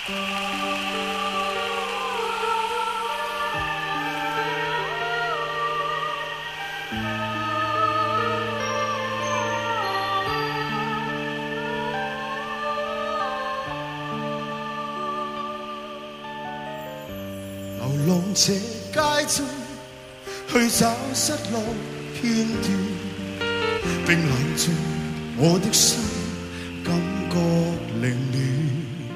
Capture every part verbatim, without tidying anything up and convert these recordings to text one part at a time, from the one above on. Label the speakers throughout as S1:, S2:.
S1: 流浪這街中，去找失落片段，冰冷中我的心感覺凌亂，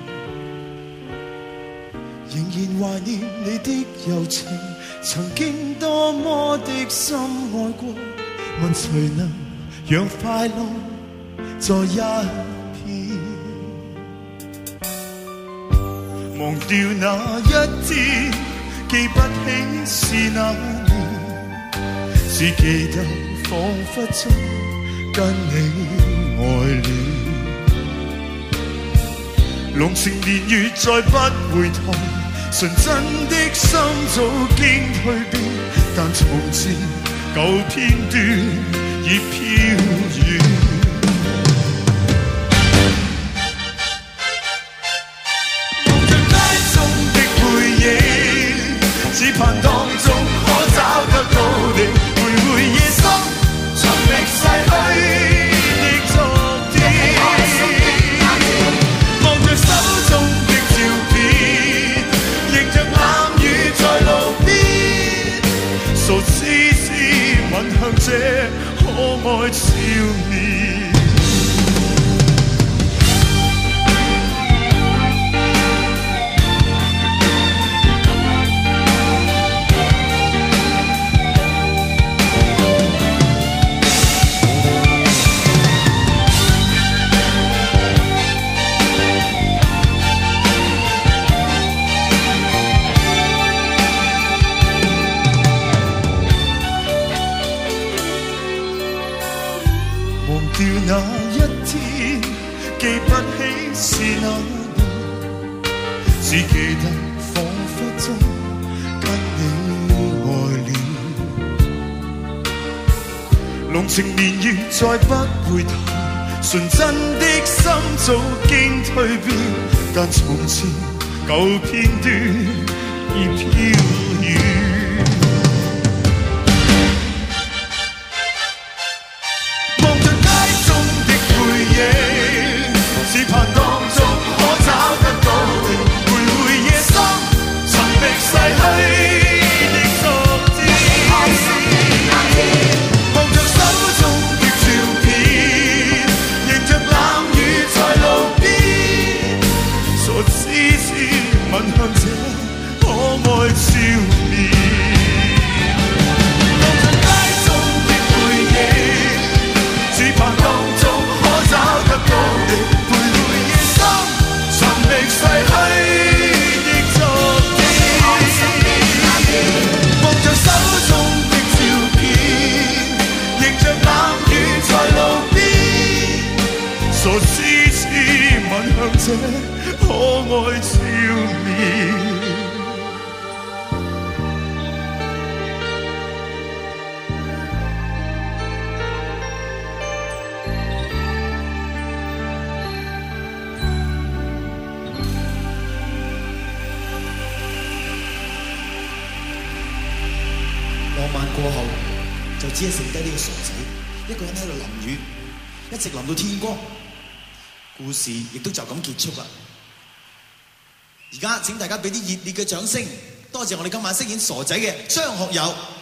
S1: 仍然懷念你的柔情，曾經多麼的深愛過，問誰能讓快樂在一片，忘掉那一天，記不起是哪年，只記得彷彿中跟你愛戀，濃情年月再不回頭，純真的心早經蛻變，但從前舊片段已飄遠。只盼當中可找得到你，徘徊夜深，尋覓逝去的昨天。望着手中的照片，迎着冷雨在路邊，傻痴痴吻向這可愛少年。掉那一天，記不起是哪年，只記得彷彿中跟你愛戀，濃情年月再不回頭，純真的心早經蛻變，但從前舊片段已飄遠。只盼當中可找得到你，徘徊夜深，尋覓逝去的昨天。望着手中的照片，迎着冷雨在路邊，傻痴痴吻向這可愛少年。望着街中的背影，只盼當中可找得到你。覓逝去的昨天，望着手中的照片，迎着冷雨在路邊，傻痴痴吻向這可愛少年。
S2: 浪漫過後，就只係剩低呢個傻仔，一個人喺度淋雨，一直淋到天光。故事亦都就咁結束啦。而家請大家俾啲熱烈嘅掌聲，多謝我哋今晚飾演傻仔嘅張學友。